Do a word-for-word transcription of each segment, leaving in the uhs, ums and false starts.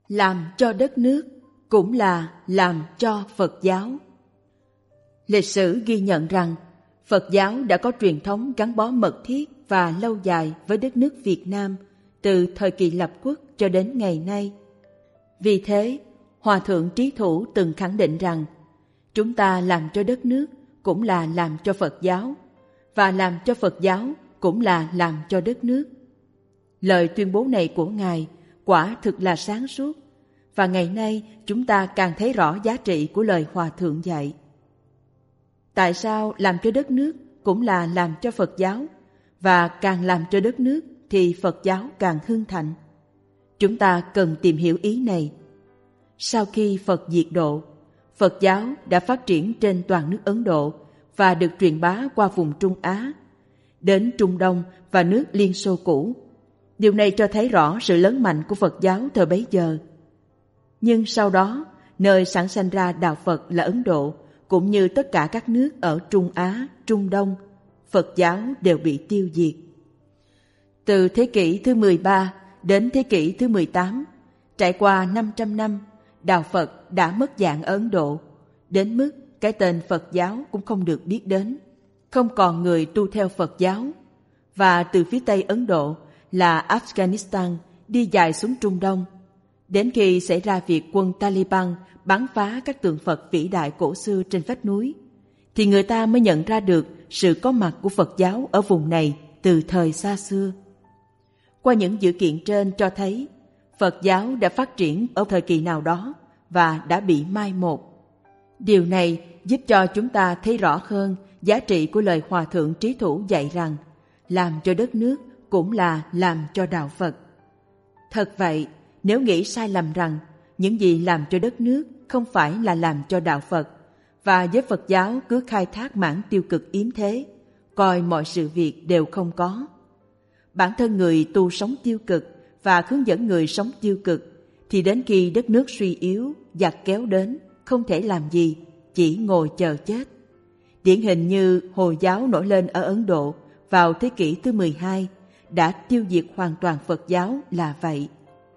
Làm cho đất nước cũng là làm cho Phật giáo. Lịch sử ghi nhận rằng Phật giáo đã có truyền thống gắn bó mật thiết và lâu dài với đất nước Việt Nam từ thời kỳ lập quốc cho đến ngày nay. Vì thế, Hòa Thượng Trí Thủ từng khẳng định rằng chúng ta làm cho đất nước cũng là làm cho Phật giáo, và làm cho Phật giáo cũng là làm cho đất nước. Lời tuyên bố này của Ngài quả thực là sáng suốt, và ngày nay chúng ta càng thấy rõ giá trị của lời Hòa Thượng dạy. Tại sao làm cho đất nước cũng là làm cho Phật giáo, và càng làm cho đất nước thì Phật giáo càng hưng thịnh? Chúng ta cần tìm hiểu ý này. Sau khi Phật diệt độ, Phật giáo đã phát triển trên toàn nước Ấn Độ và được truyền bá qua vùng Trung Á, đến Trung Đông và nước Liên Xô cũ. Điều này cho thấy rõ sự lớn mạnh của Phật giáo thời bấy giờ. Nhưng sau đó, nơi sản sinh ra đạo Phật là Ấn Độ, cũng như tất cả các nước ở Trung Á, Trung Đông, Phật giáo đều bị tiêu diệt. Từ thế kỷ thứ mười ba đến thế kỷ thứ mười tám, trải qua năm trăm năm, đạo Phật đã mất dạng ở Ấn Độ, đến mức cái tên Phật giáo cũng không được biết đến, không còn người tu theo Phật giáo. Và từ phía Tây Ấn Độ là Afghanistan đi dài xuống Trung Đông, đến khi xảy ra việc quân Taliban bắn phá các tượng Phật vĩ đại cổ xưa trên vách núi, thì người ta mới nhận ra được sự có mặt của Phật giáo ở vùng này từ thời xa xưa. Qua những dữ kiện trên cho thấy Phật giáo đã phát triển ở thời kỳ nào đó và đã bị mai một. Điều này giúp cho chúng ta thấy rõ hơn giá trị của lời Hòa Thượng Trí Thủ dạy rằng làm cho đất nước cũng là làm cho đạo Phật. Thật vậy, nếu nghĩ sai lầm rằng những gì làm cho đất nước không phải là làm cho đạo Phật, và giới Phật giáo cứ khai thác mảng tiêu cực yếm thế, coi mọi sự việc đều không có. Bản thân người tu sống tiêu cực và hướng dẫn người sống tiêu cực, thì đến khi đất nước suy yếu, giặc kéo đến, không thể làm gì, chỉ ngồi chờ chết. Điển hình như Hồi giáo nổi lên ở Ấn Độ vào thế kỷ thứ mười hai, đã tiêu diệt hoàn toàn Phật giáo là vậy.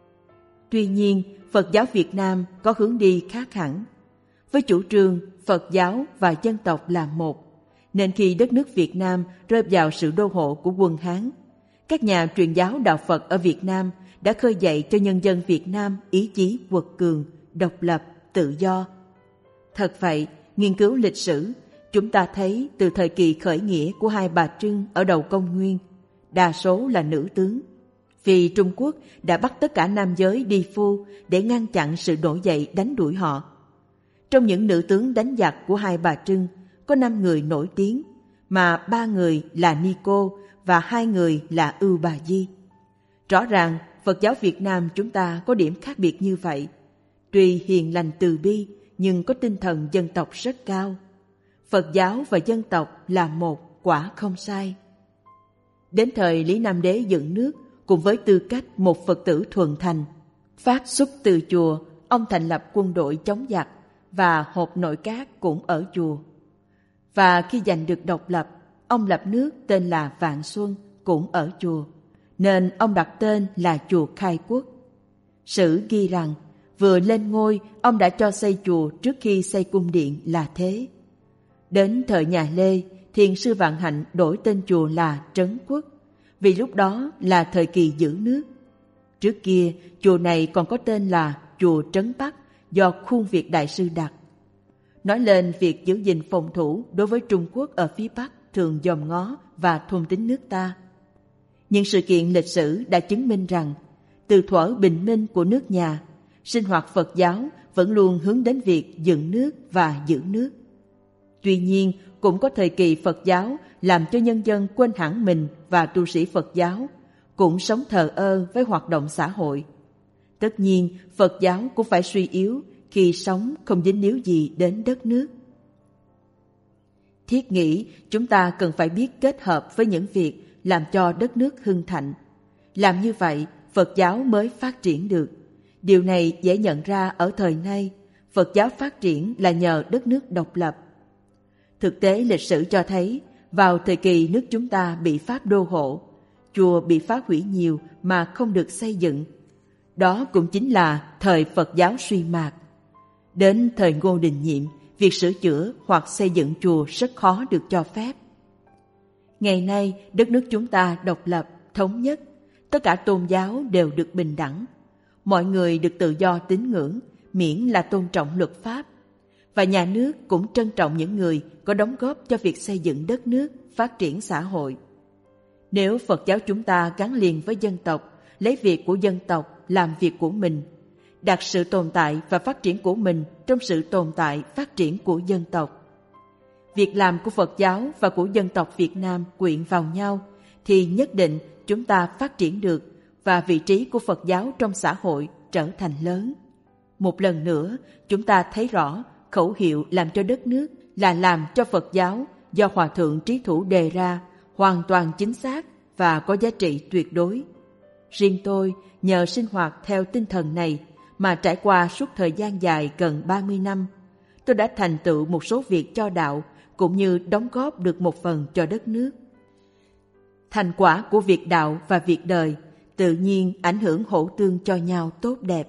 Tuy nhiên, Phật giáo Việt Nam có hướng đi khác hẳn. Với chủ trương Phật giáo và dân tộc là một, nên khi đất nước Việt Nam rơi vào sự đô hộ của quân Hán, các nhà truyền giáo đạo Phật ở Việt Nam đã khơi dậy cho nhân dân Việt Nam ý chí quật cường, độc lập, tự do. Thật vậy, nghiên cứu lịch sử, chúng ta thấy từ thời kỳ khởi nghĩa của Hai Bà Trưng ở đầu công nguyên, đa số là nữ tướng, vì Trung Quốc đã bắt tất cả nam giới đi phu để ngăn chặn sự nổi dậy đánh đuổi họ. Trong những nữ tướng đánh giặc của Hai Bà Trưng, có năm người nổi tiếng, mà ba người là Ni Cô và hai người là Ưu Bà Di. Rõ ràng, Phật giáo Việt Nam chúng ta có điểm khác biệt như vậy. Tuy hiền lành từ bi, nhưng có tinh thần dân tộc rất cao. Phật giáo và dân tộc là một, quả không sai. Đến thời Lý Nam Đế dựng nước, cùng với tư cách một Phật tử thuần thành, phát xuất từ chùa, ông thành lập quân đội chống giặc và hộp nội các cũng ở chùa. Và khi giành được độc lập, ông lập nước tên là Vạn Xuân cũng ở chùa, nên ông đặt tên là chùa Khai Quốc. Sử ghi rằng vừa lên ngôi, ông đã cho xây chùa trước khi xây cung điện là thế. Đến thời nhà Lê, Thiền sư Vạn Hạnh đổi tên chùa là Trấn Quốc, vì lúc đó là thời kỳ giữ nước. Trước kia, chùa này còn có tên là chùa Trấn Bắc do Khuôn Việt Đại sư đặt. Nói lên việc giữ gìn phòng thủ đối với Trung Quốc ở phía Bắc thường dòm ngó và thôn tính nước ta. Nhưng sự kiện lịch sử đã chứng minh rằng từ thuở bình minh của nước nhà, sinh hoạt Phật giáo vẫn luôn hướng đến việc dựng nước và giữ nước. Tuy nhiên, cũng có thời kỳ Phật giáo làm cho nhân dân quên hẳn mình và tu sĩ Phật giáo cũng sống thờ ơ với hoạt động xã hội. Tất nhiên, Phật giáo cũng phải suy yếu khi sống không dính líu gì đến đất nước. Thiết nghĩ chúng ta cần phải biết kết hợp với những việc làm cho đất nước hưng thịnh. Làm như vậy, Phật giáo mới phát triển được. Điều này dễ nhận ra ở thời nay, Phật giáo phát triển là nhờ đất nước độc lập. Thực tế lịch sử cho thấy, vào thời kỳ nước chúng ta bị Pháp đô hộ, chùa bị phá hủy nhiều mà không được xây dựng. Đó cũng chính là thời Phật giáo suy mạt. Đến thời Ngô Đình Nhiệm, việc sửa chữa hoặc xây dựng chùa rất khó được cho phép. Ngày nay, đất nước chúng ta độc lập, thống nhất, tất cả tôn giáo đều được bình đẳng. Mọi người được tự do tín ngưỡng, miễn là tôn trọng luật pháp. Và nhà nước cũng trân trọng những người có đóng góp cho việc xây dựng đất nước, phát triển xã hội. Nếu Phật giáo chúng ta gắn liền với dân tộc, lấy việc của dân tộc làm việc của mình, đặt sự tồn tại và phát triển của mình trong sự tồn tại, phát triển của dân tộc. Việc làm của Phật giáo và của dân tộc Việt Nam quyện vào nhau thì nhất định chúng ta phát triển được và vị trí của Phật giáo trong xã hội trở thành lớn. Một lần nữa, chúng ta thấy rõ khẩu hiệu làm cho đất nước là làm cho Phật giáo do Hòa Thượng Trí Thủ đề ra hoàn toàn chính xác và có giá trị tuyệt đối. Riêng tôi, nhờ sinh hoạt theo tinh thần này mà trải qua suốt thời gian dài gần ba mươi năm, tôi đã thành tựu một số việc cho đạo cũng như đóng góp được một phần cho đất nước. Thành quả của việc đạo và việc đời tự nhiên ảnh hưởng hỗ tương cho nhau tốt đẹp.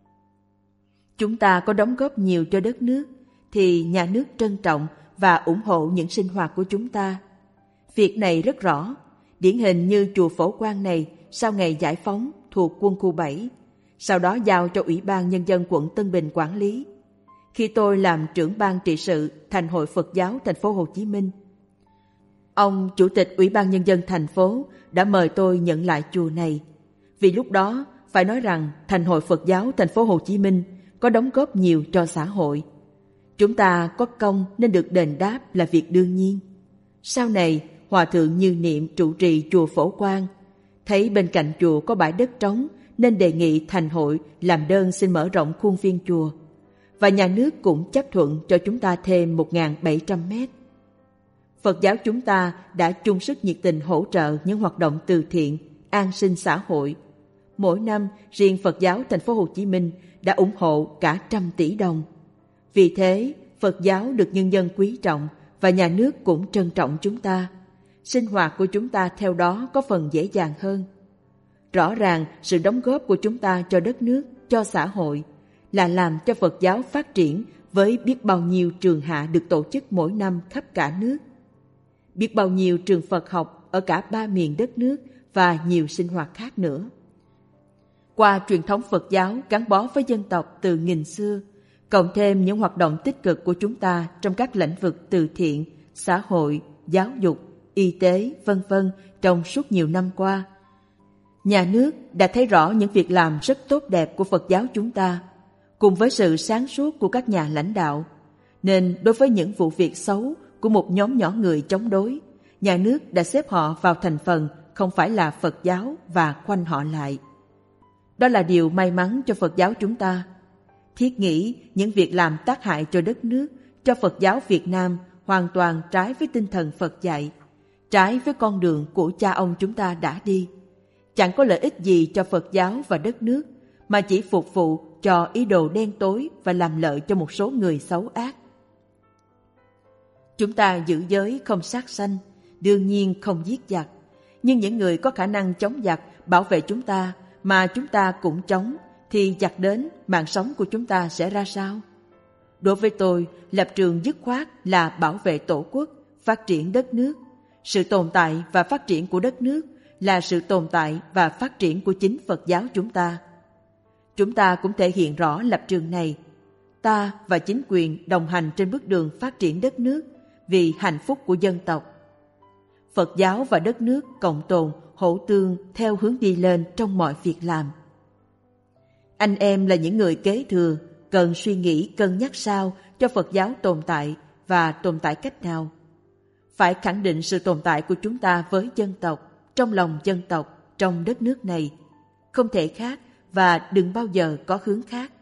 Chúng ta có đóng góp nhiều cho đất nước thì nhà nước trân trọng và ủng hộ những sinh hoạt của chúng ta. Việc này rất rõ, điển hình như chùa Phổ Quang này sau ngày giải phóng thuộc quân khu bảy, sau đó giao cho Ủy ban Nhân dân quận Tân Bình quản lý. Khi tôi làm trưởng ban trị sự Thành hội Phật giáo thành phố Hồ Chí Minh, ông Chủ tịch Ủy ban Nhân dân thành phố đã mời tôi nhận lại chùa này. Vì lúc đó phải nói rằng Thành hội Phật giáo thành phố Hồ Chí Minh có đóng góp nhiều cho xã hội. Chúng ta có công nên được đền đáp là việc đương nhiên. Sau này, Hòa Thượng Như Niệm trụ trì chùa Phổ Quang, thấy bên cạnh chùa có bãi đất trống nên đề nghị Thành hội làm đơn xin mở rộng khuôn viên chùa. Và nhà nước cũng chấp thuận cho chúng ta thêm một nghìn bảy trăm mét. Phật giáo chúng ta đã chung sức nhiệt tình hỗ trợ những hoạt động từ thiện, an sinh xã hội. Mỗi năm, riêng Phật giáo thành phố Hồ Chí Minh đã ủng hộ cả trăm tỷ đồng. Vì thế, Phật giáo được nhân dân quý trọng và nhà nước cũng trân trọng chúng ta. Sinh hoạt của chúng ta theo đó có phần dễ dàng hơn. Rõ ràng, sự đóng góp của chúng ta cho đất nước, cho xã hội là làm cho Phật giáo phát triển với biết bao nhiêu trường hạ được tổ chức mỗi năm khắp cả nước. Biết bao nhiêu trường Phật học ở cả ba miền đất nước và nhiều sinh hoạt khác nữa. Qua truyền thống Phật giáo gắn bó với dân tộc từ nghìn xưa, cộng thêm những hoạt động tích cực của chúng ta trong các lĩnh vực từ thiện, xã hội, giáo dục, y tế, vân vân trong suốt nhiều năm qua, nhà nước đã thấy rõ những việc làm rất tốt đẹp của Phật giáo chúng ta, cùng với sự sáng suốt của các nhà lãnh đạo. Nên đối với những vụ việc xấu của một nhóm nhỏ người chống đối, nhà nước đã xếp họ vào thành phần không phải là Phật giáo và khoanh họ lại. Đó là điều may mắn cho Phật giáo chúng ta. Thiết nghĩ những việc làm tác hại cho đất nước, cho Phật giáo Việt Nam hoàn toàn trái với tinh thần Phật dạy, trái với con đường của cha ông chúng ta đã đi. Chẳng có lợi ích gì cho Phật giáo và đất nước, mà chỉ phục vụ cho ý đồ đen tối và làm lợi cho một số người xấu ác. Chúng ta giữ giới không sát sanh, đương nhiên không giết giặc. Nhưng những người có khả năng chống giặc, bảo vệ chúng ta, mà chúng ta cũng chống, thì giặc đến, mạng sống của chúng ta sẽ ra sao? Đối với tôi, lập trường dứt khoát là bảo vệ tổ quốc, phát triển đất nước. Sự tồn tại và phát triển của đất nước là sự tồn tại và phát triển của chính Phật giáo chúng ta. Chúng ta cũng thể hiện rõ lập trường này. Ta và chính quyền đồng hành trên bước đường phát triển đất nước vì hạnh phúc của dân tộc. Phật giáo và đất nước cộng tồn, hỗ tương theo hướng đi lên trong mọi việc làm. Anh em là những người kế thừa, cần suy nghĩ cân nhắc sao cho Phật giáo tồn tại và tồn tại cách nào. Phải khẳng định sự tồn tại của chúng ta với dân tộc, trong lòng dân tộc, trong đất nước này. Không thể khác và đừng bao giờ có hướng khác.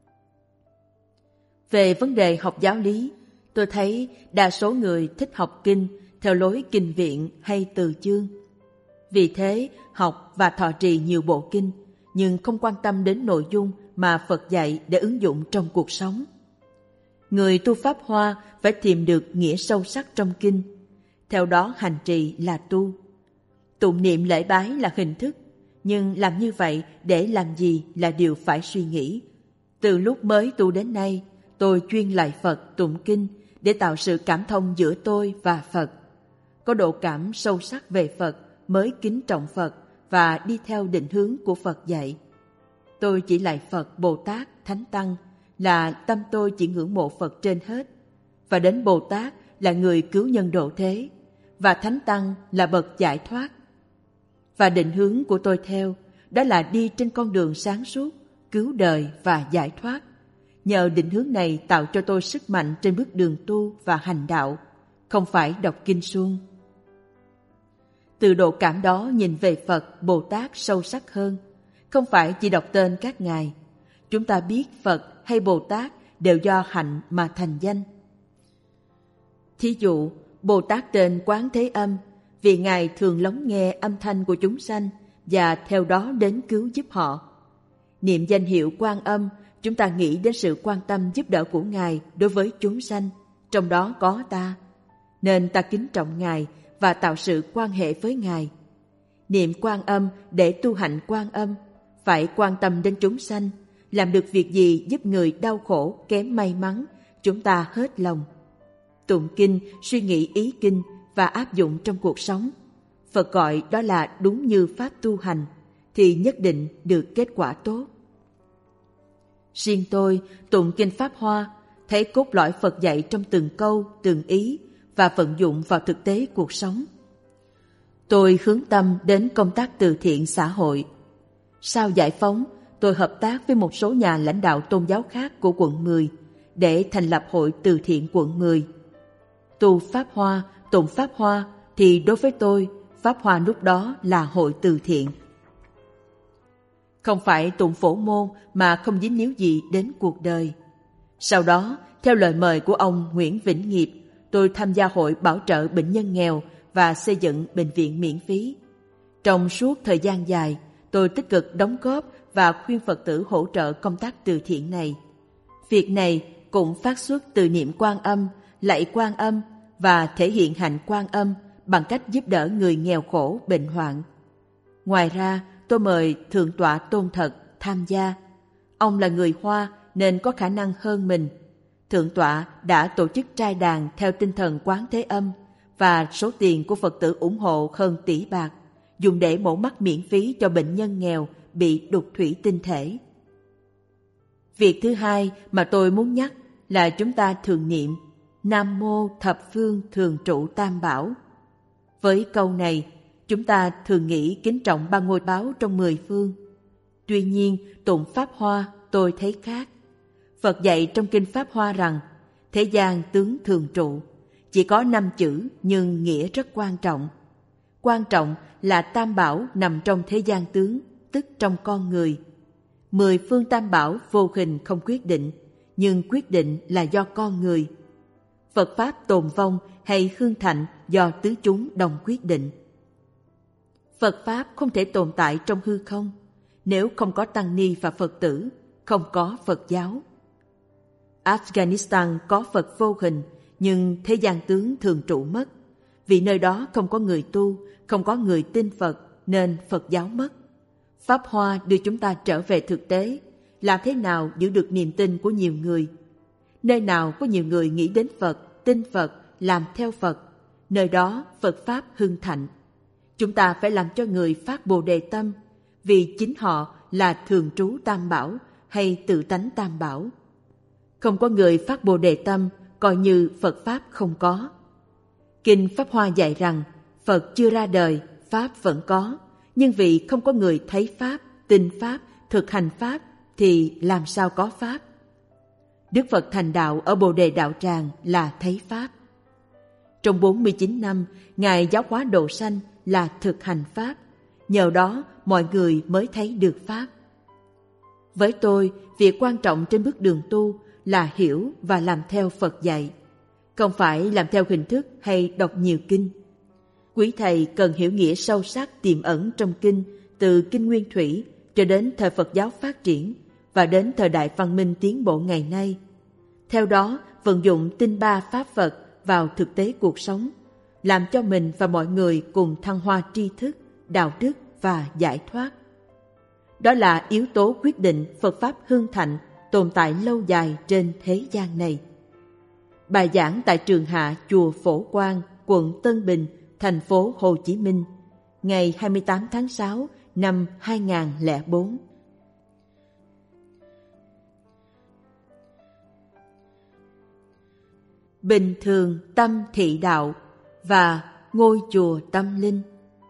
Về vấn đề học giáo lý, tôi thấy đa số người thích học kinh theo lối kinh viện hay từ chương. Vì thế, học và thọ trì nhiều bộ kinh, nhưng không quan tâm đến nội dung mà Phật dạy để ứng dụng trong cuộc sống. Người tu Pháp Hoa phải tìm được nghĩa sâu sắc trong kinh, theo đó hành trì là tu. Tụng niệm lễ bái là hình thức, Nhưng làm như vậy để làm gì là điều phải suy nghĩ. Từ lúc mới tu đến nay, tôi chuyên lạy Phật tụng kinh để tạo sự cảm thông giữa tôi và Phật. Có độ cảm sâu sắc về Phật mới kính trọng Phật và đi theo định hướng của Phật dạy. Tôi chỉ lạy Phật, Bồ Tát, Thánh Tăng là tâm tôi chỉ ngưỡng mộ Phật trên hết, và đến Bồ Tát là người cứu nhân độ thế, và Thánh Tăng là bậc giải thoát. Và định hướng của tôi theo đó là đi trên con đường sáng suốt, cứu đời và giải thoát. Nhờ định hướng này tạo cho tôi sức mạnh trên bước đường tu và hành đạo, không phải đọc kinh suông. Từ độ cảm đó nhìn về Phật, Bồ Tát sâu sắc hơn, không phải chỉ đọc tên các ngài. Chúng ta biết Phật hay Bồ Tát đều do hạnh mà thành danh. Thí dụ, Bồ Tát tên Quán Thế Âm vì Ngài thường lắng nghe âm thanh của chúng sanh và theo đó đến cứu giúp họ. Niệm danh hiệu Quan Âm, chúng ta nghĩ đến sự quan tâm giúp đỡ của Ngài đối với chúng sanh, trong đó có ta. Nên ta kính trọng Ngài và tạo sự quan hệ với Ngài. Niệm Quan Âm để tu hạnh Quan Âm, phải quan tâm đến chúng sanh, làm được việc gì giúp người đau khổ, kém may mắn, chúng ta hết lòng. Tụng kinh, suy nghĩ ý kinh và áp dụng trong cuộc sống. Phật gọi đó là đúng như pháp tu hành, thì nhất định được kết quả tốt. Riêng tôi tụng kinh Pháp Hoa, thấy cốt lõi Phật dạy trong từng câu, từng ý và vận dụng vào thực tế cuộc sống. Tôi hướng tâm đến công tác từ thiện xã hội. Sau giải phóng, tôi hợp tác với một số nhà lãnh đạo tôn giáo khác của quận mười để thành lập hội từ thiện quận mười. Tu Pháp Hoa, tụng Pháp Hoa thì đối với tôi, Pháp Hoa lúc đó là hội từ thiện. Không phải tụng phổ môn mà không dính líu gì đến cuộc đời. Sau đó, theo lời mời của ông Nguyễn Vĩnh Nghiệp, tôi tham gia hội bảo trợ bệnh nhân nghèo và xây dựng bệnh viện miễn phí. Trong suốt thời gian dài, tôi tích cực đóng góp và khuyên Phật tử hỗ trợ công tác từ thiện này. Việc này cũng phát xuất từ niệm Quan Âm, lạy Quan Âm và thể hiện hạnh Quan Âm bằng cách giúp đỡ người nghèo khổ, bệnh hoạn. Ngoài ra, tôi mời Thượng tọa Tôn Thật tham gia. Ông là người Hoa nên có khả năng hơn mình. Thượng tọa đã tổ chức trai đàn theo tinh thần Quán Thế Âm và số tiền của Phật tử ủng hộ hơn tỷ bạc, dùng để mổ mắt miễn phí cho bệnh nhân nghèo bị đục thủy tinh thể. Việc thứ hai mà tôi muốn nhắc là chúng ta thường niệm Nam Mô Thập Phương Thường Trụ Tam Bảo. Với câu này, chúng ta thường nghĩ kính trọng ba ngôi báo trong mười phương. Tuy nhiên, tụng Pháp Hoa tôi thấy khác. Phật dạy trong kinh Pháp Hoa rằng thế gian tướng thường trụ, chỉ có năm chữ nhưng nghĩa rất quan trọng. Quan trọng là Tam Bảo nằm trong thế gian tướng, tức trong con người. Mười phương Tam Bảo vô hình không quyết định, nhưng quyết định là do con người. Phật Pháp tồn vong hay hương thạnh do tứ chúng đồng quyết định. Phật Pháp không thể tồn tại trong hư không. Nếu không có tăng ni và Phật tử, không có Phật giáo. Afghanistan có Phật vô hình, nhưng thế gian tướng thường trụ mất. Vì nơi đó không có người tu, không có người tin Phật, nên Phật giáo mất. Pháp Hoa đưa chúng ta trở về thực tế, làm thế nào giữ được niềm tin của nhiều người. Nơi nào có nhiều người nghĩ đến Phật, tin Phật, làm theo Phật, nơi đó Phật Pháp hưng thạnh. Chúng ta phải làm cho người phát Bồ Đề tâm, vì chính họ là thường trú Tam Bảo hay tự tánh Tam Bảo. Không có người phát Bồ Đề tâm, coi như Phật Pháp không có. Kinh Pháp Hoa dạy rằng Phật chưa ra đời, Pháp vẫn có, nhưng vì không có người thấy Pháp, tin Pháp, thực hành Pháp thì làm sao có Pháp. Đức Phật thành đạo ở Bồ Đề Đạo Tràng là thấy Pháp. Trong bốn mươi chín năm, Ngài giáo hóa độ sanh là thực hành Pháp, nhờ đó mọi người mới thấy được Pháp. Với tôi, việc quan trọng trên bước đường tu là hiểu và làm theo Phật dạy, không phải làm theo hình thức hay đọc nhiều kinh. Quý thầy cần hiểu nghĩa sâu sắc tiềm ẩn trong kinh, từ kinh Nguyên Thủy cho đến thời Phật giáo phát triển và đến thời đại văn minh tiến bộ ngày nay. Theo đó, vận dụng tinh ba Pháp Phật vào thực tế cuộc sống, làm cho mình và mọi người cùng thăng hoa tri thức, đạo đức và giải thoát. Đó là yếu tố quyết định Phật Pháp hưng thịnh, tồn tại lâu dài trên thế gian này. Bài giảng tại Trường Hạ Chùa Phổ Quang, quận Tân Bình, thành phố Hồ Chí Minh, ngày hai mươi tám tháng sáu năm hai nghìn không trăm lẻ bốn. Bình thường tâm thị đạo và ngôi chùa tâm linh.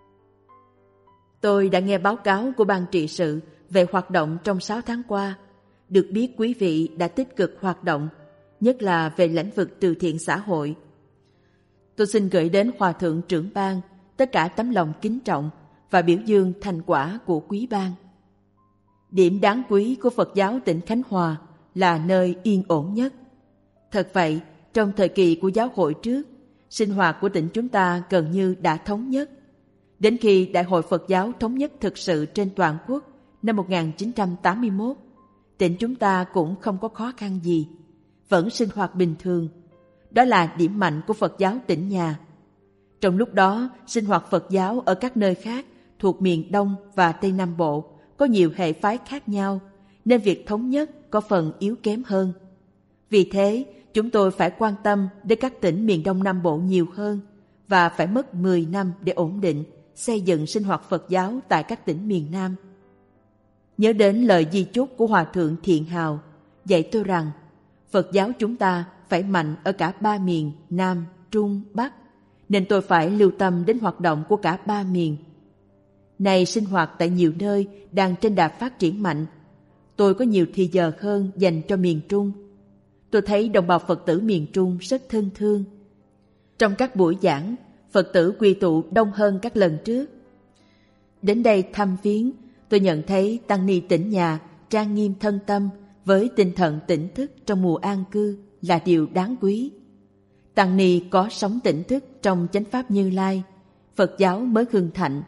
Tôi đã nghe báo cáo của ban trị sự về hoạt động trong sáu tháng qua. Được biết quý vị đã tích cực hoạt động, nhất là về lĩnh vực từ thiện xã hội. Tôi xin gửi đến Hòa Thượng trưởng ban tất cả tấm lòng kính trọng và biểu dương thành quả của quý ban. Điểm đáng quý của Phật giáo tỉnh Khánh Hòa là nơi yên ổn nhất. Thật vậy, trong thời kỳ của giáo hội trước, sinh hoạt của tỉnh chúng ta gần như đã thống nhất. Đến khi Đại hội Phật giáo thống nhất thực sự trên toàn quốc năm một nghìn chín trăm tám mươi mốt, tỉnh chúng ta cũng không có khó khăn gì, vẫn sinh hoạt bình thường. Đó là điểm mạnh của Phật giáo tỉnh nhà. Trong lúc đó, sinh hoạt Phật giáo ở các nơi khác thuộc miền Đông và Tây Nam Bộ có nhiều hệ phái khác nhau, nên việc thống nhất có phần yếu kém hơn. Vì thế, chúng tôi phải quan tâm đến các tỉnh miền Đông Nam Bộ nhiều hơn và phải mất mười năm để ổn định, xây dựng sinh hoạt Phật giáo tại các tỉnh miền Nam. Nhớ đến lời di chúc của Hòa Thượng Thiện Hào, dạy tôi rằng Phật giáo chúng ta phải mạnh ở cả ba miền Nam, Trung, Bắc, nên tôi phải lưu tâm đến hoạt động của cả ba miền. Này sinh hoạt tại nhiều nơi đang trên đà phát triển mạnh, tôi có nhiều thì giờ hơn dành cho miền Trung. Tôi thấy đồng bào Phật tử miền Trung rất thân thương. Trong các buổi giảng, Phật tử quy tụ đông hơn các lần trước. Đến đây thăm viếng, tôi nhận thấy tăng ni tỉnh nhà trang nghiêm thân tâm với tinh thần tỉnh thức trong mùa an cư là điều đáng quý. Tăng ni có sống tỉnh thức trong chánh pháp Như Lai, Phật giáo mới hưng thịnh.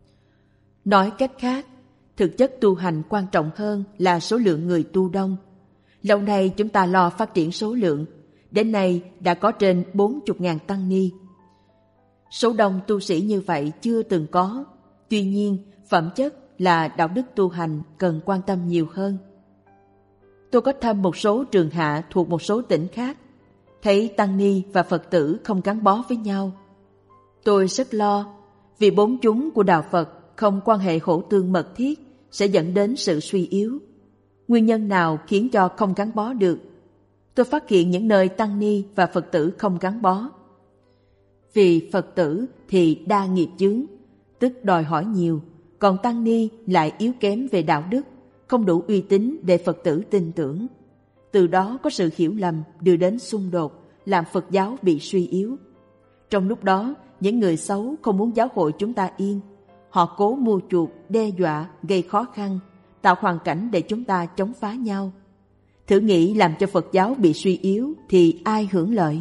Nói cách khác, thực chất tu hành quan trọng hơn là số lượng người tu đông. Lâu nay chúng ta lo phát triển số lượng, đến nay đã có trên bốn mươi nghìn tăng ni. Số đông tu sĩ như vậy chưa từng có, tuy nhiên phẩm chất là đạo đức tu hành cần quan tâm nhiều hơn. Tôi có thăm một số trường hạ thuộc một số tỉnh khác, thấy tăng ni và Phật tử không gắn bó với nhau. Tôi rất lo, vì bốn chúng của đạo Phật không quan hệ hỗ tương mật thiết sẽ dẫn đến sự suy yếu. Nguyên nhân nào khiến cho không gắn bó được? Tôi phát hiện những nơi tăng ni và Phật tử không gắn bó. Vì Phật tử thì đa nghiệp chướng, tức đòi hỏi nhiều, còn tăng ni lại yếu kém về đạo đức, không đủ uy tín để Phật tử tin tưởng. Từ đó có sự hiểu lầm đưa đến xung đột, làm Phật giáo bị suy yếu. Trong lúc đó, những người xấu không muốn giáo hội chúng ta yên. Họ cố mua chuộc, đe dọa, gây khó khăn, tạo hoàn cảnh để chúng ta chống phá nhau. Thử nghĩ làm cho Phật giáo bị suy yếu thì ai hưởng lợi?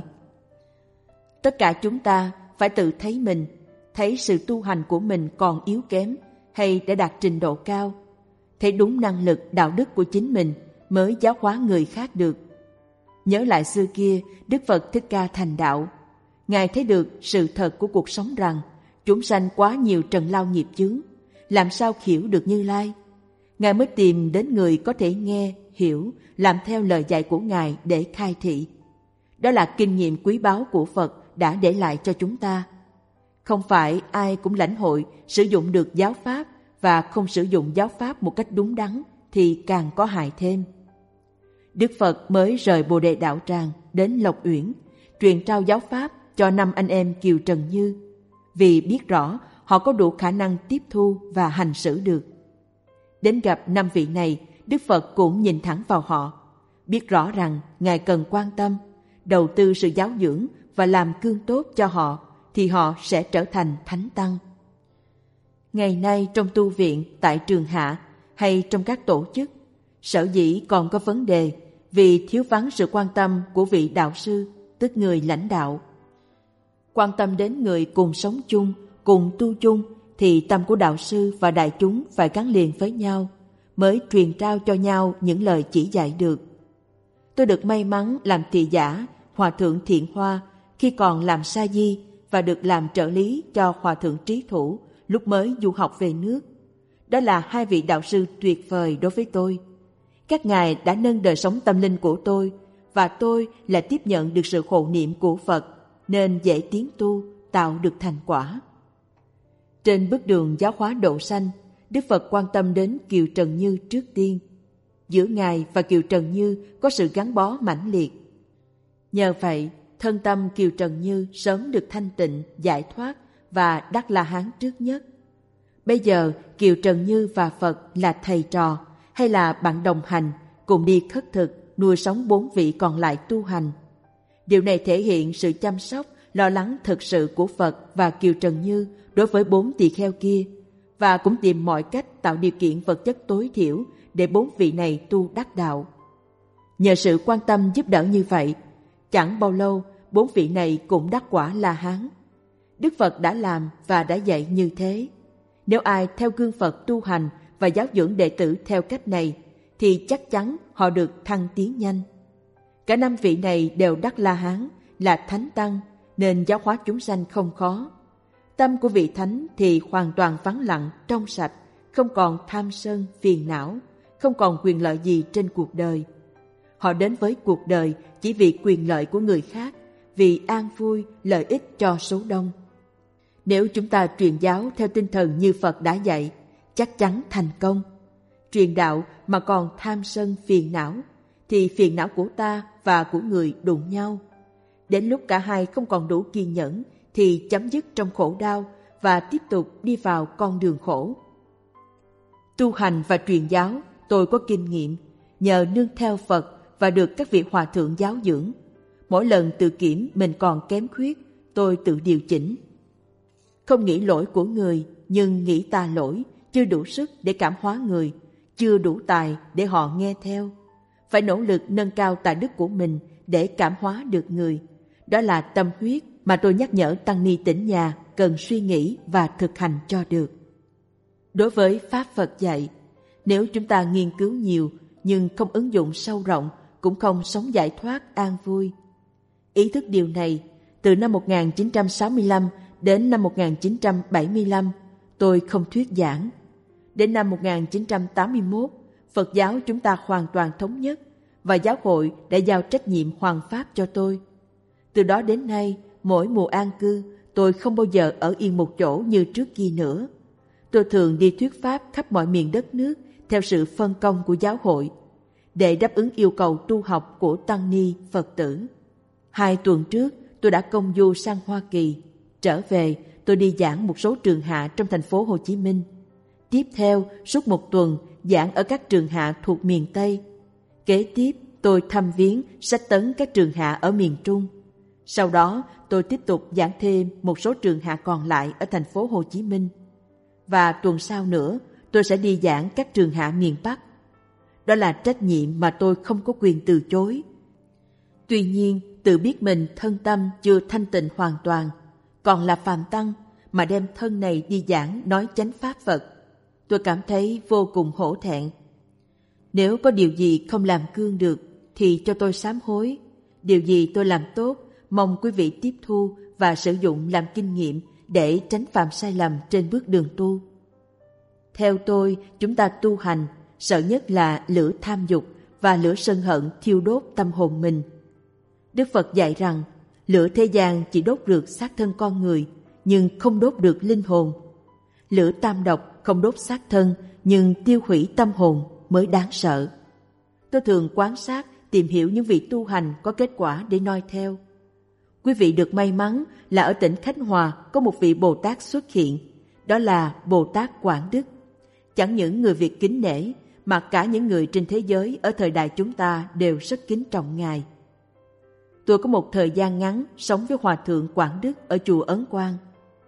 Tất cả chúng ta phải tự thấy mình, thấy sự tu hành của mình còn yếu kém hay đã đạt trình độ cao, thấy đúng năng lực đạo đức của chính mình mới giáo hóa người khác được. Nhớ lại xưa kia, Đức Phật Thích Ca thành đạo, Ngài thấy được sự thật của cuộc sống rằng chúng sanh quá nhiều trần lao nghiệp chướng, làm sao hiểu được Như Lai. Ngài mới tìm đến người có thể nghe, hiểu, làm theo lời dạy của Ngài để khai thị. Đó là kinh nghiệm quý báu của Phật đã để lại cho chúng ta. Không phải ai cũng lãnh hội, sử dụng được giáo pháp và không sử dụng giáo pháp một cách đúng đắn thì càng có hại thêm. Đức Phật mới rời Bồ Đề Đạo Tràng đến Lộc Uyển, truyền trao giáo pháp cho năm anh em Kiều Trần Như, vì biết rõ họ có đủ khả năng tiếp thu và hành xử được. Đến gặp năm vị này, Đức Phật cũng nhìn thẳng vào họ, biết rõ rằng Ngài cần quan tâm, đầu tư sự giáo dưỡng và làm gương tốt cho họ, thì họ sẽ trở thành thánh tăng. Ngày nay trong tu viện, tại trường hạ hay trong các tổ chức, sở dĩ còn có vấn đề vì thiếu vắng sự quan tâm của vị đạo sư, tức người lãnh đạo. Quan tâm đến người cùng sống chung, cùng tu chung, thì tâm của đạo sư và đại chúng phải gắn liền với nhau, mới truyền trao cho nhau những lời chỉ dạy được. Tôi được may mắn làm thị giả Hòa Thượng Thiện Hoa khi còn làm sa di và được làm trợ lý cho Hòa Thượng Trí Thủ lúc mới du học về nước. Đó là hai vị đạo sư tuyệt vời đối với tôi. Các ngài đã nâng đời sống tâm linh của tôi, và tôi là tiếp nhận được sự hộ niệm của Phật, nên dễ tiến tu, tạo được thành quả. Trên bước đường giáo hóa độ sanh, Đức Phật quan tâm đến Kiều Trần Như trước tiên. Giữa Ngài và Kiều Trần Như có sự gắn bó mãnh liệt. Nhờ vậy, thân tâm Kiều Trần Như sớm được thanh tịnh, giải thoát và đắc La Hán trước nhất. Bây giờ, Kiều Trần Như và Phật là thầy trò hay là bạn đồng hành, cùng đi khất thực, nuôi sống bốn vị còn lại tu hành. Điều này thể hiện sự chăm sóc, lo lắng thực sự của Phật và Kiều Trần Như đối với bốn tỳ kheo kia, và cũng tìm mọi cách tạo điều kiện vật chất tối thiểu để bốn vị này tu đắc đạo. Nhờ sự quan tâm giúp đỡ như vậy, chẳng bao lâu bốn vị này cũng đắc quả La Hán. Đức Phật đã làm và đã dạy như thế. Nếu ai theo gương Phật tu hành và giáo dưỡng đệ tử theo cách này, thì chắc chắn họ được thăng tiến nhanh. Cả năm vị này đều đắc La Hán, là thánh tăng, nên giáo hóa chúng sanh không khó. Tâm của vị thánh thì hoàn toàn vắng lặng, trong sạch, không còn tham sân, phiền não, không còn quyền lợi gì trên cuộc đời. Họ đến với cuộc đời chỉ vì quyền lợi của người khác, vì an vui, lợi ích cho số đông. Nếu chúng ta truyền giáo theo tinh thần như Phật đã dạy, chắc chắn thành công. Truyền đạo mà còn tham sân phiền não, thì phiền não của ta và của người đụng nhau. Đến lúc cả hai không còn đủ kiên nhẫn, thì chấm dứt trong khổ đau và tiếp tục đi vào con đường khổ. Tu hành và truyền giáo, tôi có kinh nghiệm, nhờ nương theo Phật và được các vị hòa thượng giáo dưỡng. Mỗi lần tự kiểm mình còn kém khuyết, tôi tự điều chỉnh. Không nghĩ lỗi của người, nhưng nghĩ ta lỗi, chưa đủ sức để cảm hóa người, chưa đủ tài để họ nghe theo. Phải nỗ lực nâng cao tài đức của mình để cảm hóa được người. Đó là tâm huyết mà tôi nhắc nhở tăng ni tỉnh nhà cần suy nghĩ và thực hành cho được. Đối với Pháp Phật dạy, nếu chúng ta nghiên cứu nhiều nhưng không ứng dụng sâu rộng, cũng không sống giải thoát an vui. Ý thức điều này, từ năm một nghìn chín trăm sáu mươi lăm đến năm một nghìn chín trăm bảy mươi lăm, tôi không thuyết giảng. Đến năm một nghìn chín trăm tám mươi mốt, Phật giáo chúng ta hoàn toàn thống nhất và giáo hội đã giao trách nhiệm hoàn pháp cho tôi. Từ đó đến nay, mỗi mùa an cư, tôi không bao giờ ở yên một chỗ như trước kia nữa. Tôi thường đi thuyết pháp khắp mọi miền đất nước theo sự phân công của giáo hội, để đáp ứng yêu cầu tu học của tăng ni Phật tử. Hai tuần trước, tôi đã công du sang Hoa Kỳ. Trở về, tôi đi giảng một số trường hạ trong thành phố Hồ Chí Minh. Tiếp theo, suốt một tuần, giảng ở các trường hạ thuộc miền Tây. Kế tiếp, tôi thăm viếng, sách tấn các trường hạ ở miền Trung. Sau đó, tôi tiếp tục giảng thêm một số trường hạ còn lại ở thành phố Hồ Chí Minh. Và tuần sau nữa, tôi sẽ đi giảng các trường hạ miền Bắc. Đó là trách nhiệm mà tôi không có quyền từ chối. Tuy nhiên, tự biết mình thân tâm chưa thanh tịnh hoàn toàn, còn là phàm tăng mà đem thân này đi giảng nói chánh pháp Phật, tôi cảm thấy vô cùng hổ thẹn. Nếu có điều gì không làm cương được thì cho tôi sám hối. Điều gì tôi làm tốt, mong quý vị tiếp thu và sử dụng làm kinh nghiệm để tránh phạm sai lầm trên bước đường tu. Theo tôi, chúng ta tu hành, sợ nhất là lửa tham dục và lửa sân hận thiêu đốt tâm hồn mình. Đức Phật dạy rằng, lửa thế gian chỉ đốt được xác thân con người, nhưng không đốt được linh hồn. Lửa tam độc không đốt xác thân, nhưng tiêu hủy tâm hồn mới đáng sợ. Tôi thường quan sát, tìm hiểu những vị tu hành có kết quả để noi theo. Quý vị được may mắn là ở tỉnh Khánh Hòa có một vị Bồ Tát xuất hiện, đó là Bồ Tát Quảng Đức. Chẳng những người Việt kính nể, mà cả những người trên thế giới ở thời đại chúng ta đều rất kính trọng Ngài. Tôi có một thời gian ngắn sống với Hòa Thượng Quảng Đức ở chùa Ấn Quang.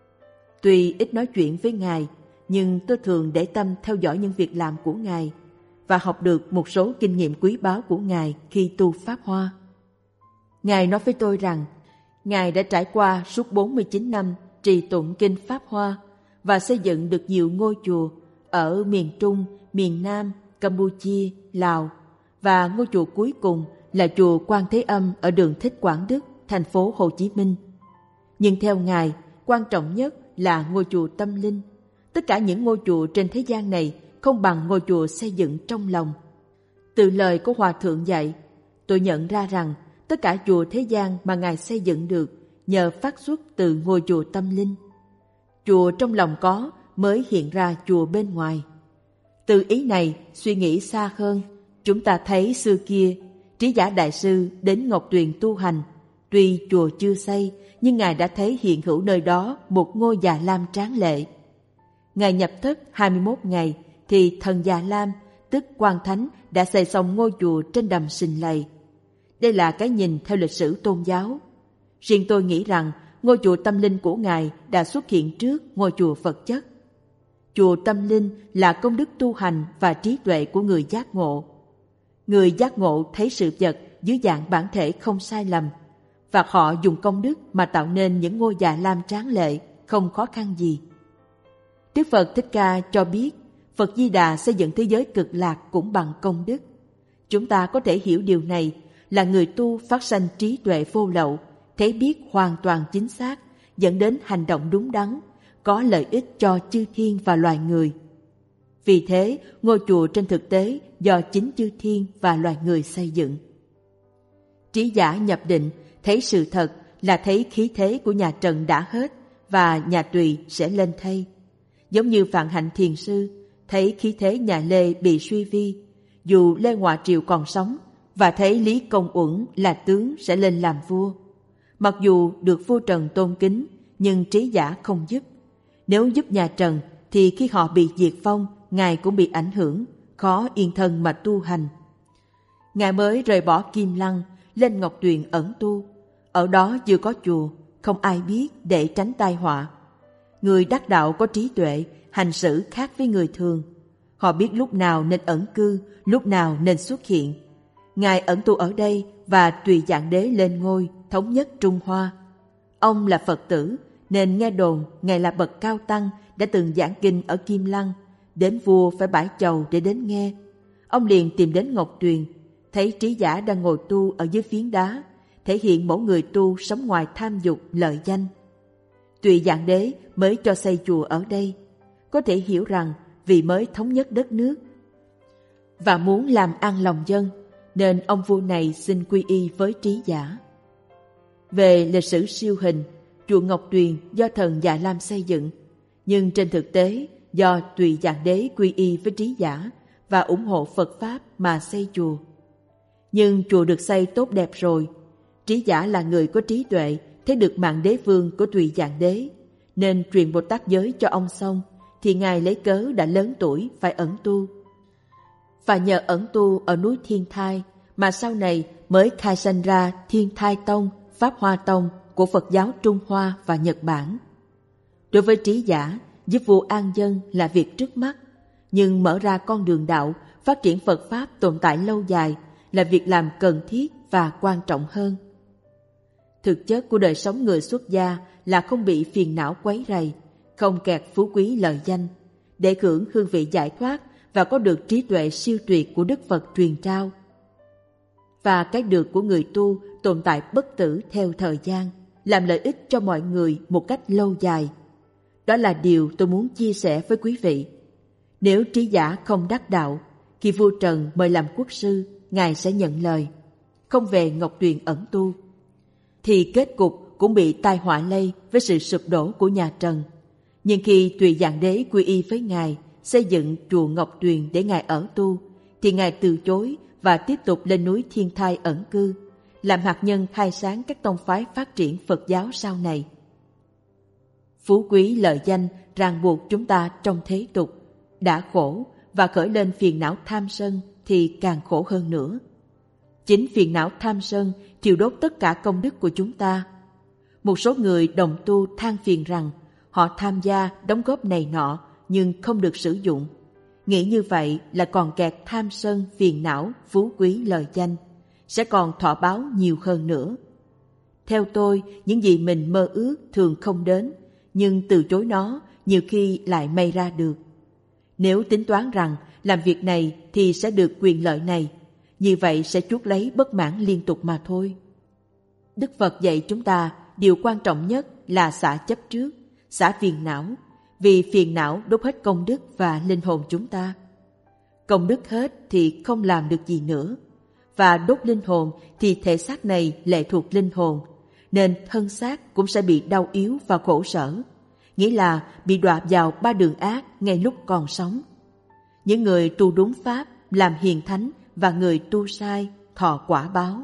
Tuy ít nói chuyện với Ngài, nhưng tôi thường để tâm theo dõi những việc làm của Ngài và học được một số kinh nghiệm quý báu của Ngài khi tu Pháp Hoa. Ngài nói với tôi rằng, Ngài đã trải qua suốt bốn mươi chín năm trì tụng kinh Pháp Hoa và xây dựng được nhiều ngôi chùa ở miền Trung, miền Nam, Campuchia, Lào, và ngôi chùa cuối cùng là chùa Quan Thế Âm ở đường Thích Quảng Đức, thành phố Hồ Chí Minh. Nhưng theo Ngài, quan trọng nhất là ngôi chùa tâm linh, Tất cả những ngôi chùa trên thế gian này không bằng ngôi chùa xây dựng trong lòng. Từ lời của Hòa Thượng dạy, tôi nhận ra rằng tất cả chùa thế gian mà Ngài xây dựng được nhờ phát xuất từ ngôi chùa tâm linh. Chùa trong lòng có mới hiện ra chùa bên ngoài. Từ ý này suy nghĩ xa hơn, chúng ta thấy xưa kia Trí Giả Đại Sư đến Ngọc Tuyền tu hành, tuy chùa chưa xây nhưng Ngài đã thấy hiện hữu nơi đó một ngôi Già Lam tráng lệ. Ngài nhập thất hai mươi mốt ngày thì thần Già Lam tức Quan Thánh đã xây xong ngôi chùa trên đầm Sình Lầy. Đây là cái nhìn theo lịch sử tôn giáo. Riêng tôi nghĩ rằng ngôi chùa tâm linh của Ngài đã xuất hiện trước ngôi chùa vật chất. Chùa tâm linh là công đức tu hành và trí tuệ của người giác ngộ. Người giác ngộ thấy sự vật dưới dạng bản thể không sai lầm, và họ dùng công đức mà tạo nên những ngôi Già Lam tráng lệ, không khó khăn gì. Đức Phật Thích Ca cho biết Phật Di Đà xây dựng thế giới cực lạc cũng bằng công đức. Chúng ta có thể hiểu điều này là người tu phát sanh trí tuệ vô lậu, thấy biết hoàn toàn chính xác, dẫn đến hành động đúng đắn, có lợi ích cho chư thiên và loài người. Vì thế, ngôi chùa trên thực tế do chính chư thiên và loài người xây dựng. Trí giả nhập định, thấy sự thật là thấy khí thế của nhà Trần đã hết và nhà Tùy sẽ lên thay. Giống như Vạn Hạnh Thiền Sư, thấy khí thế nhà Lê bị suy vi, dù Lê Ngoại Triều còn sống, và thấy Lý Công Uẩn là tướng sẽ lên làm vua. Mặc dù được vua Trần tôn kính, nhưng trí giả không giúp. Nếu giúp nhà Trần, thì khi họ bị diệt vong, Ngài cũng bị ảnh hưởng, khó yên thân mà tu hành. Ngài mới rời bỏ Kim Lăng, lên Ngọc Tuyền ẩn tu. Ở đó chưa có chùa, không ai biết để tránh tai họa. Người đắc đạo có trí tuệ, hành xử khác với người thường. Họ biết lúc nào nên ẩn cư, lúc nào nên xuất hiện. Ngài ẩn tu ở đây và Tùy Dạng Đế lên ngôi, thống nhất Trung Hoa. Ông là Phật tử, nên nghe đồn Ngài là bậc cao tăng đã từng giảng kinh ở Kim Lăng, đến vua phải bãi chầu để đến nghe. Ông liền tìm đến Ngọc Tuyền, thấy trí giả đang ngồi tu ở dưới phiến đá, thể hiện mẫu người tu sống ngoài tham dục lợi danh. Tùy Dạng Đế mới cho xây chùa ở đây. Có thể hiểu rằng vì mới thống nhất đất nước và muốn làm an lòng dân, nên ông vua này xin quy y với trí giả. Về lịch sử siêu hình, chùa Ngọc Tuyền do thần Già Lam xây dựng, nhưng trên thực tế do Tùy Dạng Đế quy y với trí giả và ủng hộ Phật Pháp mà xây chùa. Nhưng chùa được xây tốt đẹp rồi, trí giả là người có trí tuệ, thấy được mạng đế vương của Tùy Dạng Đế, nên truyền Bồ Tát giới cho ông xong, thì Ngài lấy cớ đã lớn tuổi phải ẩn tu. Và nhờ ẩn tu ở núi Thiên Thai mà sau này mới khai sanh ra Thiên Thai Tông, Pháp Hoa Tông của Phật giáo Trung Hoa và Nhật Bản. Đối với trí giả, giúp vua an dân là việc trước mắt, nhưng mở ra con đường đạo, phát triển Phật Pháp tồn tại lâu dài là việc làm cần thiết và quan trọng hơn. Thực chất của đời sống người xuất gia là không bị phiền não quấy rầy, không kẹt phú quý lợi danh, để hưởng hương vị giải thoát và có được trí tuệ siêu tuyệt của Đức Phật truyền trao. Và cái được của người tu tồn tại bất tử theo thời gian, làm lợi ích cho mọi người một cách lâu dài. Đó là điều tôi muốn chia sẻ với quý vị. Nếu trí giả không đắc đạo, khi vua Trần mời làm quốc sư, Ngài sẽ nhận lời, không về Ngọc Tuyền ẩn tu, thì kết cục cũng bị tai họa lây với sự sụp đổ của nhà Trần. Nhưng khi Tùy Dạng Đế quy y với Ngài, xây dựng chùa Ngọc Tuyền để Ngài ở tu, thì Ngài từ chối và tiếp tục lên núi Thiên Thai ẩn cư, làm hạt nhân khai sáng các tông phái phát triển Phật giáo sau này. Phú quý lợi danh ràng buộc chúng ta trong thế tục, đã khổ và khởi lên phiền não tham sân thì càng khổ hơn nữa. Chính phiền não tham sân thiêu đốt tất cả công đức của chúng ta. Một số người đồng tu than phiền rằng họ tham gia đóng góp này nọ nhưng không được sử dụng. Nghĩ như vậy là còn kẹt tham sân, phiền não, phú quý lợi danh, sẽ còn thọ báo nhiều hơn nữa. Theo tôi, những gì mình mơ ước thường không đến, nhưng từ chối nó nhiều khi lại may ra được. Nếu tính toán rằng làm việc này thì sẽ được quyền lợi này, như vậy sẽ chuốc lấy bất mãn liên tục mà thôi. Đức Phật dạy chúng ta điều quan trọng nhất là xả chấp trước, xả phiền não, vì phiền não đốt hết công đức và linh hồn chúng ta. Công đức hết thì không làm được gì nữa, và đốt linh hồn thì thể xác này lệ thuộc linh hồn, nên thân xác cũng sẽ bị đau yếu và khổ sở, nghĩa là bị đọa vào ba đường ác ngay lúc còn sống. Những người tu đúng pháp, làm hiền thánh, và người tu sai, thọ quả báo.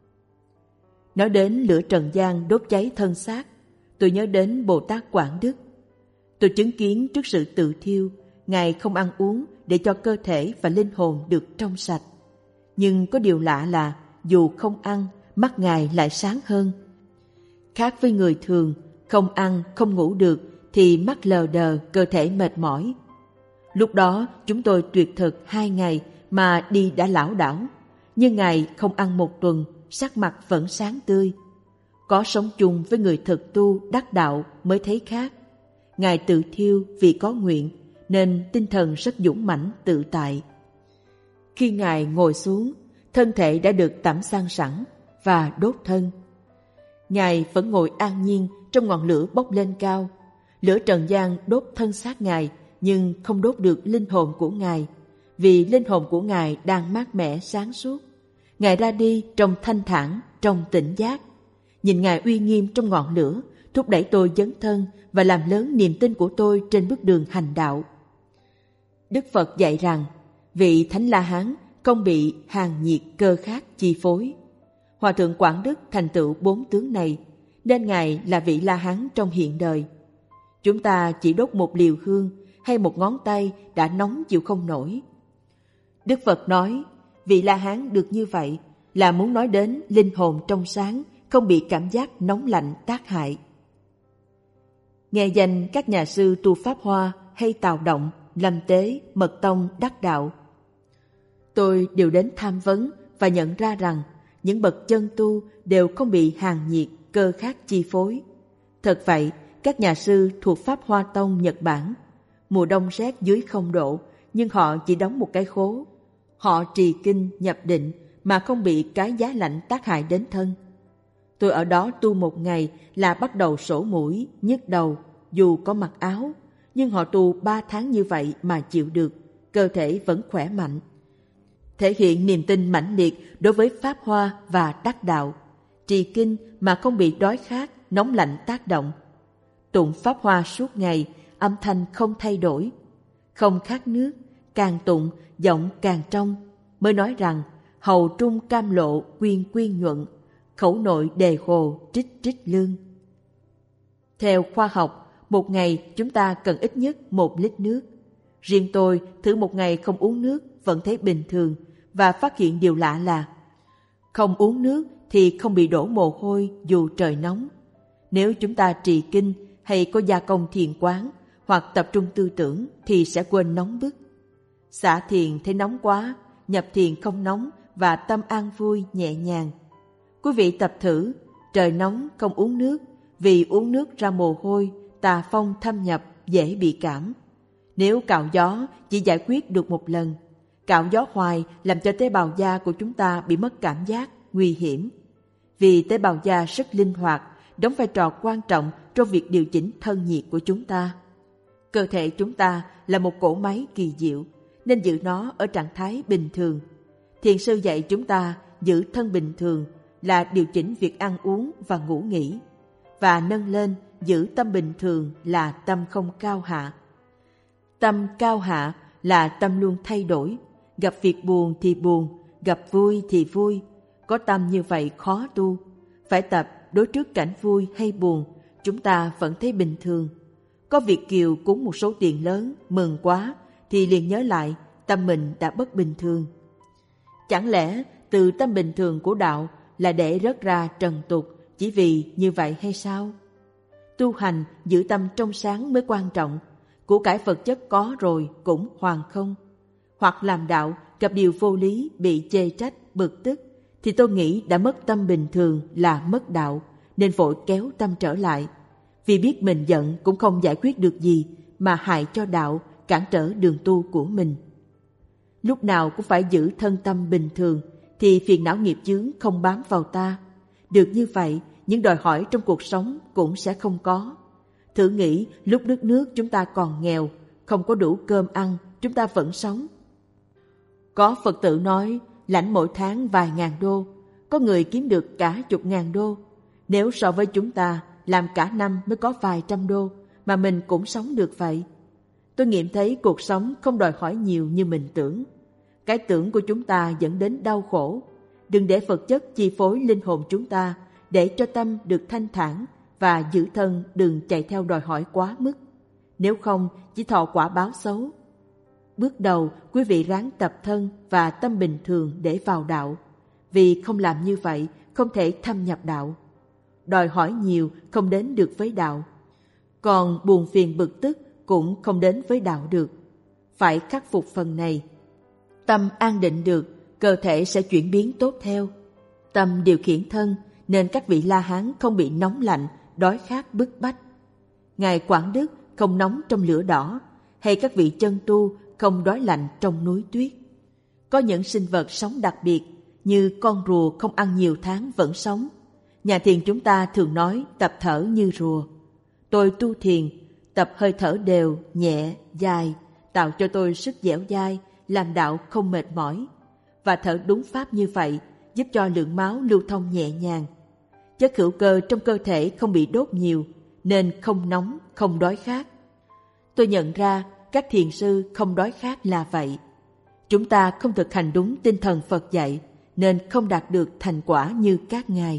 Nói đến lửa trần gian đốt cháy thân xác, tôi nhớ đến Bồ Tát Quảng Đức. Tôi chứng kiến trước sự tự thiêu, Ngài không ăn uống để cho cơ thể và linh hồn được trong sạch. Nhưng có điều lạ là dù không ăn, mắt Ngài lại sáng hơn. Khác với người thường, không ăn, không ngủ được thì mắt lờ đờ, cơ thể mệt mỏi. Lúc đó chúng tôi tuyệt thực hai ngày mà đi đã lảo đảo, nhưng Ngài không ăn một tuần, sắc mặt vẫn sáng tươi. Có sống chung với người thực tu đắc đạo mới thấy khác. Ngài tự thiêu vì có nguyện, nên tinh thần rất dũng mãnh tự tại. Khi Ngài ngồi xuống, thân thể đã được tẩm xăng sẵn và đốt thân. Ngài vẫn ngồi an nhiên trong ngọn lửa bốc lên cao. Lửa trần gian đốt thân xác Ngài, nhưng không đốt được linh hồn của Ngài, vì linh hồn của Ngài đang mát mẻ sáng suốt. Ngài ra đi trong thanh thản, trong tỉnh giác. Nhìn Ngài uy nghiêm trong ngọn lửa, thúc đẩy tôi dấn thân và làm lớn niềm tin của tôi trên bước đường hành đạo. Đức Phật dạy rằng, vị Thánh La Hán không bị hàng nhiệt cơ khát chi phối. Hòa thượng Quảng Đức thành tựu bốn tướng này, nên Ngài là vị La Hán trong hiện đời. Chúng ta chỉ đốt một liều hương hay một ngón tay đã nóng chịu không nổi. Đức Phật nói, vị La Hán được như vậy là muốn nói đến linh hồn trong sáng, không bị cảm giác nóng lạnh tác hại. Nghe danh các nhà sư tu Pháp Hoa hay Tào Động, Lâm Tế, Mật Tông, Đắc Đạo, tôi đều đến tham vấn và nhận ra rằng những bậc chân tu đều không bị hàng nhiệt, cơ khát chi phối. Thật vậy, các nhà sư thuộc Pháp Hoa Tông Nhật Bản, mùa đông rét dưới không độ, nhưng họ chỉ đóng một cái khố. Họ trì kinh, nhập định mà không bị cái giá lạnh tác hại đến thân. Tôi ở đó tu một ngày là bắt đầu sổ mũi, nhức đầu, dù có mặc áo, nhưng họ tu ba tháng như vậy mà chịu được, cơ thể vẫn khỏe mạnh. Thể hiện niềm tin mãnh liệt đối với Pháp Hoa và Đắc Đạo, trì kinh mà không bị đói khát, nóng lạnh tác động. Tụng Pháp Hoa suốt ngày, âm thanh không thay đổi, không khát nước, càng tụng giọng càng trong, mới nói rằng hầu trung cam lộ quyên quyên nhuận, khẩu nội đề hồ trích trích lương. Theo khoa học, một ngày chúng ta cần ít nhất một lít nước. Riêng tôi thử một ngày không uống nước vẫn thấy bình thường, và phát hiện điều lạ là không uống nước thì không bị đổ mồ hôi dù trời nóng. Nếu chúng ta trì kinh hay có gia công thiền quán hoặc tập trung tư tưởng thì sẽ quên nóng bức. Xả thiền thấy nóng quá, nhập thiền không nóng và tâm an vui nhẹ nhàng. Quý vị tập thử, trời nóng không uống nước, vì uống nước ra mồ hôi, tà phong thâm nhập, dễ bị cảm. Nếu cạo gió chỉ giải quyết được một lần, cạo gió hoài làm cho tế bào da của chúng ta bị mất cảm giác, nguy hiểm. Vì tế bào da rất linh hoạt, đóng vai trò quan trọng trong việc điều chỉnh thân nhiệt của chúng ta. Cơ thể chúng ta là một cỗ máy kỳ diệu, nên giữ nó ở trạng thái bình thường. Thiền sư dạy chúng ta giữ thân bình thường là điều chỉnh việc ăn uống và ngủ nghỉ, và nâng lên giữ tâm bình thường là tâm không cao hạ. Tâm cao hạ là tâm luôn thay đổi, gặp việc buồn thì buồn, gặp vui thì vui. Có tâm như vậy khó tu, phải tập đối trước cảnh vui hay buồn, chúng ta vẫn thấy bình thường. Có việc kiều cúng một số tiền lớn, mừng quá, thì liền nhớ lại tâm mình đã bất bình thường. Chẳng lẽ từ tâm bình thường của đạo là để rớt ra trần tục chỉ vì như vậy hay sao? Tu hành giữ tâm trong sáng mới quan trọng, của cải vật chất có rồi cũng hoàn không. Hoặc làm đạo gặp điều vô lý bị chê trách, bực tức, thì tôi nghĩ đã mất tâm bình thường là mất đạo, nên vội kéo tâm trở lại. Vì biết mình giận cũng không giải quyết được gì mà hại cho đạo, cản trở đường tu của mình. Lúc nào cũng phải giữ thân tâm bình thường thì phiền não nghiệp chướng không bám vào ta. Được như vậy, những đòi hỏi trong cuộc sống cũng sẽ không có. Thử nghĩ lúc đất nước chúng ta còn nghèo, không có đủ cơm ăn, chúng ta vẫn sống. Có Phật tử nói lãnh mỗi tháng vài ngàn đô, có người kiếm được cả chục ngàn đô. Nếu so với chúng ta làm cả năm mới có vài trăm đô, mà mình cũng sống được vậy. Tôi nghiệm thấy cuộc sống không đòi hỏi nhiều như mình tưởng. Cái tưởng của chúng ta dẫn đến đau khổ. Đừng để vật chất chi phối linh hồn chúng ta, để cho tâm được thanh thản và giữ thân đừng chạy theo đòi hỏi quá mức. Nếu không, chỉ thọ quả báo xấu. Bước đầu, quý vị ráng tập thân và tâm bình thường để vào đạo. Vì không làm như vậy, không thể thâm nhập đạo. Đòi hỏi nhiều không đến được với đạo. Còn buồn phiền bực tức cũng không đến với đạo được. Phải khắc phục phần này. Tâm an định được, cơ thể sẽ chuyển biến tốt theo. Tâm điều khiển thân, nên các vị La Hán không bị nóng lạnh, đói khát bức bách. Ngài Quảng Đức không nóng trong lửa đỏ, hay các vị chân tu không đói lạnh trong núi tuyết. Có những sinh vật sống đặc biệt, như con rùa không ăn nhiều tháng vẫn sống. Nhà thiền chúng ta thường nói tập thở như rùa. Tôi tu thiền, tập hơi thở đều, nhẹ, dài, tạo cho tôi sức dẻo dai, làm đạo không mệt mỏi. Và thở đúng pháp như vậy, giúp cho lượng máu lưu thông nhẹ nhàng. Chất hữu cơ trong cơ thể không bị đốt nhiều, nên không nóng, không đói khát. Tôi nhận ra các thiền sư không đói khát là vậy. Chúng ta không thực hành đúng tinh thần Phật dạy, nên không đạt được thành quả như các ngài.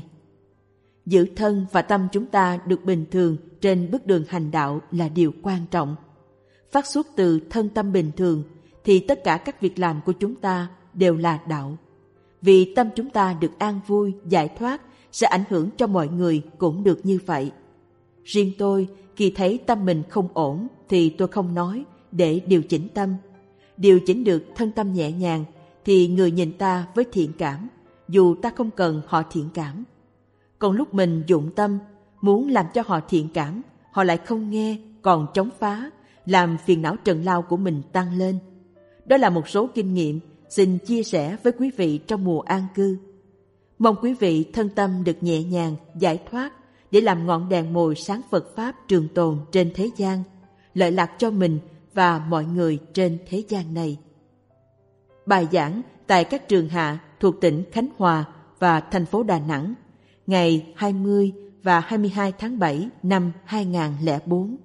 Giữ thân và tâm chúng ta được bình thường trên bước đường hành đạo là điều quan trọng. Phát xuất từ thân tâm bình thường, thì tất cả các việc làm của chúng ta đều là đạo. Vì tâm chúng ta được an vui, giải thoát, sẽ ảnh hưởng cho mọi người cũng được như vậy. Riêng tôi, khi thấy tâm mình không ổn, thì tôi không nói để điều chỉnh tâm. Điều chỉnh được thân tâm nhẹ nhàng, thì người nhìn ta với thiện cảm, dù ta không cần họ thiện cảm. Còn lúc mình dụng tâm, muốn làm cho họ thiện cảm, họ lại không nghe, còn chống phá, làm phiền não trần lao của mình tăng lên. Đó là một số kinh nghiệm xin chia sẻ với quý vị trong mùa an cư. Mong quý vị thân tâm được nhẹ nhàng, giải thoát để làm ngọn đèn mồi sáng Phật Pháp trường tồn trên thế gian, lợi lạc cho mình và mọi người trên thế gian này. Bài giảng tại các trường hạ thuộc tỉnh Khánh Hòa và thành phố Đà Nẵng, ngày hai mươi và hai mươi hai tháng bảy năm hai nghìn không trăm lẻ bốn.